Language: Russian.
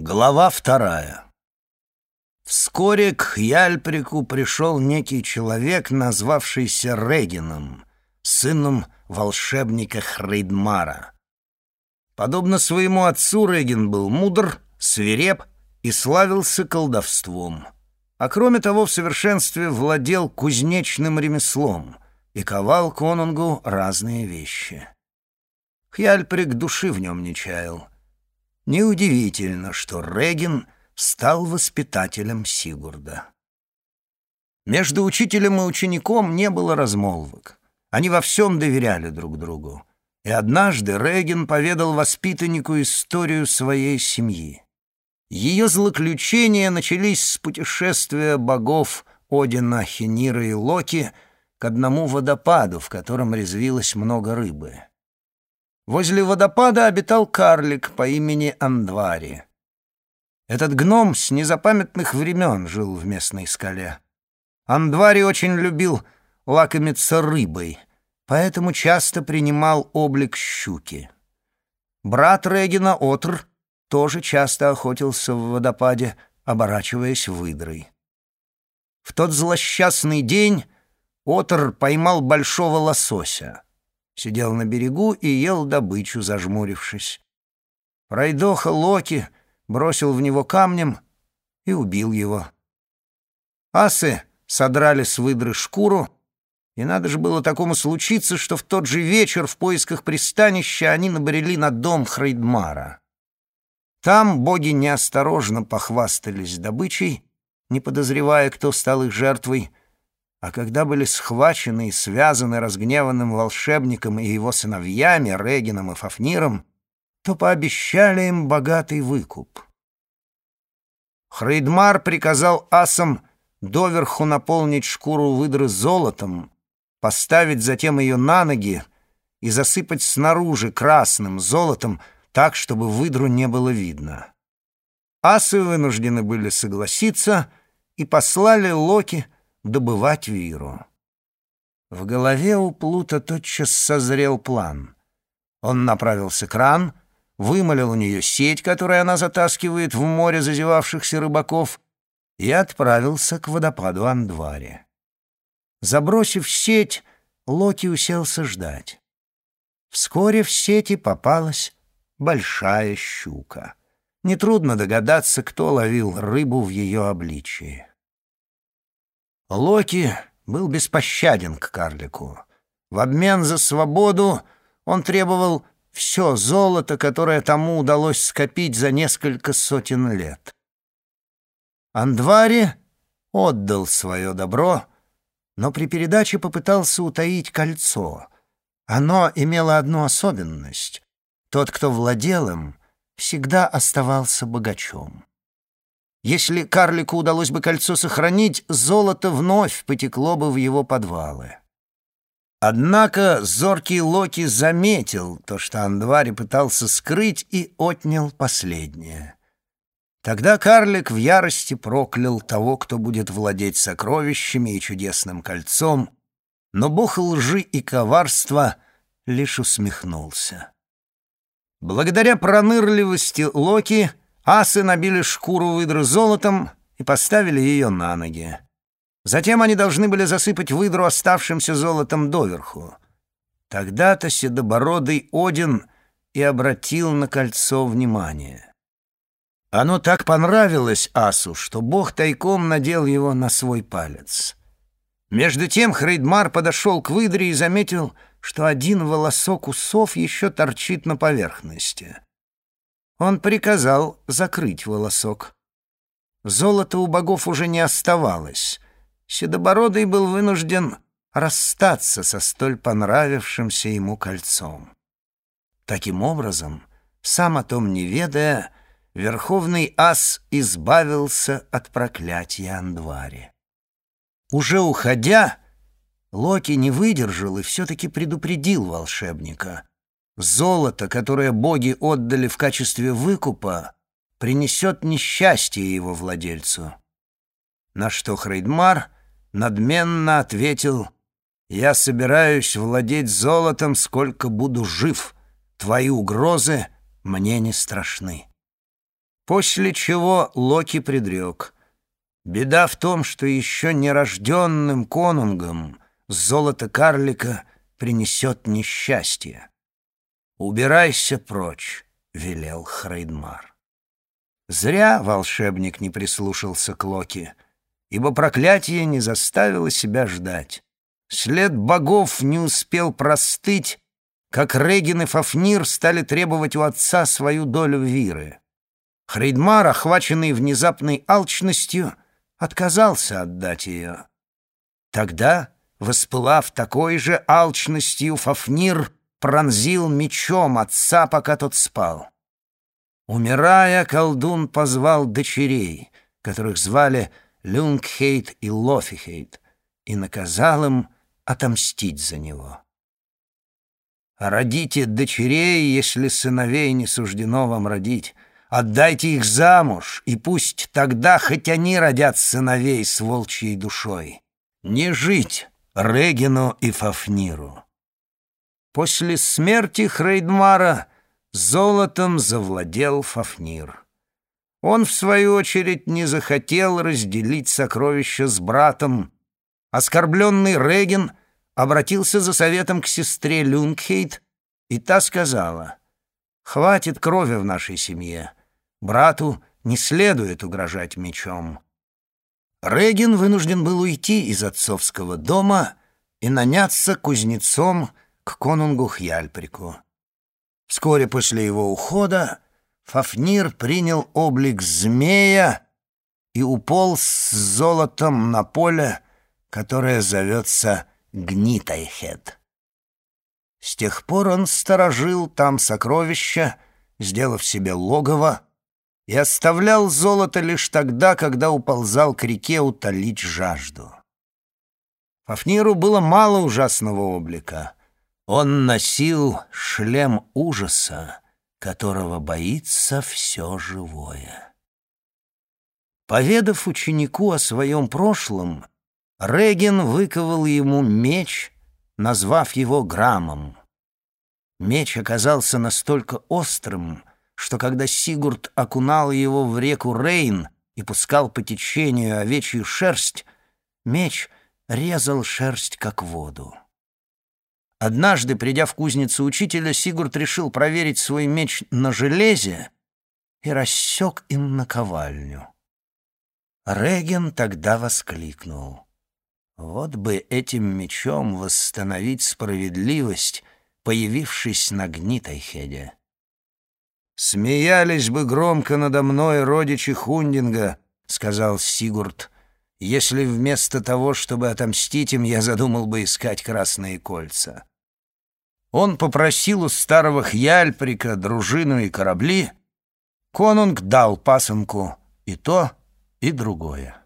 Глава 2. Вскоре к Хьяльприку пришел некий человек, назвавшийся Регином, сыном волшебника Хрейдмара. Подобно своему отцу, Регин был мудр, свиреп и славился колдовством. А кроме того, в совершенстве владел кузнечным ремеслом и ковал конунгу разные вещи. Хьяльприк души в нем не чаял. Неудивительно, что Регин стал воспитателем Сигурда. Между учителем и учеником не было размолвок. Они во всем доверяли друг другу. И однажды Регин поведал воспитаннику историю своей семьи. Ее злоключения начались с путешествия богов Одина, Хенира и Локи к одному водопаду, в котором резвилось много рыбы. Возле водопада обитал карлик по имени Андвари. Этот гном с незапамятных времен жил в местной скале. Андвари очень любил лакомиться рыбой, поэтому часто принимал облик щуки. Брат Регина, Отр, тоже часто охотился в водопаде, оборачиваясь выдрой. В тот злосчастный день Отр поймал большого лосося. Сидел на берегу и ел добычу, зажмурившись. Пройдоха Локи бросил в него камнем и убил его. Асы содрали с выдры шкуру, и надо же было такому случиться, что в тот же вечер в поисках пристанища они набрели на дом Хрейдмара. Там боги неосторожно похвастались добычей, не подозревая, кто стал их жертвой, а когда были схвачены и связаны разгневанным волшебником и его сыновьями, Регином и Фафниром, то пообещали им богатый выкуп. Хрейдмар приказал асам доверху наполнить шкуру выдры золотом, поставить затем ее на ноги и засыпать снаружи красным золотом так, чтобы выдру не было видно. Асы вынуждены были согласиться и послали Локи добывать Виру. В голове у Плута тотчас созрел план. Он направился к Ран, вымолил у нее сеть, которую она затаскивает в море зазевавшихся рыбаков, и отправился к водопаду Андвари. Забросив сеть, Локи уселся ждать. Вскоре в сети попалась большая щука. Нетрудно догадаться, кто ловил рыбу в ее обличии. Локи был беспощаден к карлику. В обмен за свободу он требовал все золото, которое тому удалось скопить за несколько сотен лет. Андвари отдал свое добро, но при передаче попытался утаить кольцо. Оно имело одну особенность: тот, кто владел им, всегда оставался богачом. Если карлику удалось бы кольцо сохранить, золото вновь потекло бы в его подвалы. Однако зоркий Локи заметил то, что Андвари пытался скрыть, и отнял последнее. Тогда карлик в ярости проклял того, кто будет владеть сокровищами и чудесным кольцом, но бог лжи и коварства лишь усмехнулся. Благодаря пронырливости Локи асы набили шкуру выдры золотом и поставили ее на ноги. Затем они должны были засыпать выдру оставшимся золотом доверху. Тогда-то седобородый Один и обратил на кольцо внимание. Оно так понравилось асу, что бог тайком надел его на свой палец. Между тем Хрейдмар подошел к выдре и заметил, что один волосок усов еще торчит на поверхности. Он приказал закрыть волосок. Золота у богов уже не оставалось. Седобородый был вынужден расстаться со столь понравившимся ему кольцом. Таким образом, сам о том не ведая, верховный ас избавился от проклятия Андвари. Уже уходя, Локи не выдержал и все-таки предупредил волшебника. Золото, которое боги отдали в качестве выкупа, принесет несчастье его владельцу. На что Хрейдмар надменно ответил: «Я собираюсь владеть золотом, сколько буду жив. Твои угрозы мне не страшны». После чего Локи предрек: беда в том, что еще нерожденным конунгам золото карлика принесет несчастье. «Убирайся прочь», — велел Хрейдмар. Зря волшебник не прислушался к Локи, ибо проклятие не заставило себя ждать. След богов не успел простыть, как Регин и Фафнир стали требовать у отца свою долю виры. Хрейдмар, охваченный внезапной алчностью, отказался отдать ее. Тогда, воспылав такой же алчностью, Фафнир пронзил мечом отца, пока тот спал. Умирая, колдун позвал дочерей, которых звали Люнгхейт и Лофихейт, и наказал им отомстить за него. «Родите дочерей, если сыновей не суждено вам родить. Отдайте их замуж, и пусть тогда хоть они родят сыновей с волчьей душой. Не жить Регину и Фафниру». После смерти Хрейдмара золотом завладел Фафнир. Он, в свою очередь, не захотел разделить сокровища с братом. Оскорбленный Регин обратился за советом к сестре Люнгхейт, и та сказала: «Хватит крови в нашей семье. Брату не следует угрожать мечом». Регин вынужден был уйти из отцовского дома и наняться кузнецом к конунгу Хьяльприку. Вскоре после его ухода Фафнир принял облик змея и уполз с золотом на поле, которое зовется Гнитайхед. С тех пор он сторожил там сокровища, сделав себе логово, и оставлял золото лишь тогда, когда уползал к реке утолить жажду. Фафниру было мало ужасного облика. Он носил шлем ужаса, которого боится все живое. Поведав ученику о своем прошлом, Регин выковал ему меч, назвав его Грамом. Меч оказался настолько острым, что когда Сигурд окунал его в реку Рейн и пускал по течению овечью шерсть, меч резал шерсть как воду. Однажды, придя в кузницу учителя, Сигурд решил проверить свой меч на железе и рассек им наковальню. Регин тогда воскликнул: «Вот бы этим мечом восстановить справедливость, появившись на Гнитайхеде». «Смеялись бы громко надо мной родичи Хундинга», — сказал Сигурд, «если вместо того, чтобы отомстить им, я задумал бы искать красные кольца». Он попросил у старого Хьяльприка дружину и корабли. Конунг дал пасынку и то, и другое.